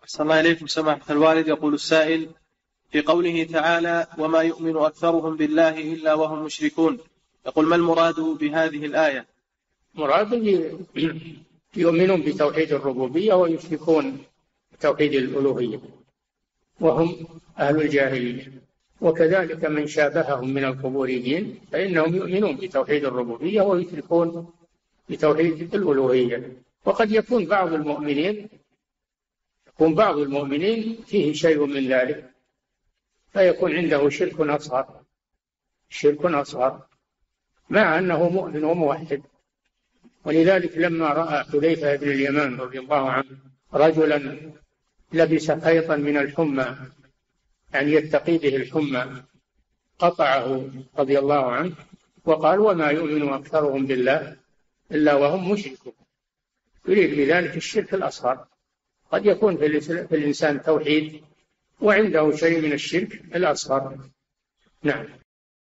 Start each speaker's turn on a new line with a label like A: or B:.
A: أحسن الله إليكم سماحة الوالد. يقول السائل: في قوله تعالى: وما يؤمن أكثرهم بالله إلا وهم مشركون، يقول: ما المراد بهذه الآية؟
B: مراد يؤمنون بتوحيد الربوبية ويشركون بتوحيد الألوهية وهم أهل الجاهلية. وكذلك من شابههم من القبوريين فإنهم يؤمنون بتوحيد الربوبية ويشركون بتوحيد الألوهية. وقد يكون بعض المؤمنين فيه شيء من ذلك، فيكون عنده شرك أصغر مع أنه مؤمن وموحد. ولذلك لما رأى حذيفة بن اليمان رضي الله عنه رجلا لبس خيطا من الحمى، يعني يتقي به الحمى، قطعه رضي الله عنه وقال: وما يؤمن أكثرهم بالله إلا وهم مشركون. يريد بذلك الشرك الأصغر. قد يكون في الإنسان توحيد وعنده شيء من الشرك الأصغر. نعم.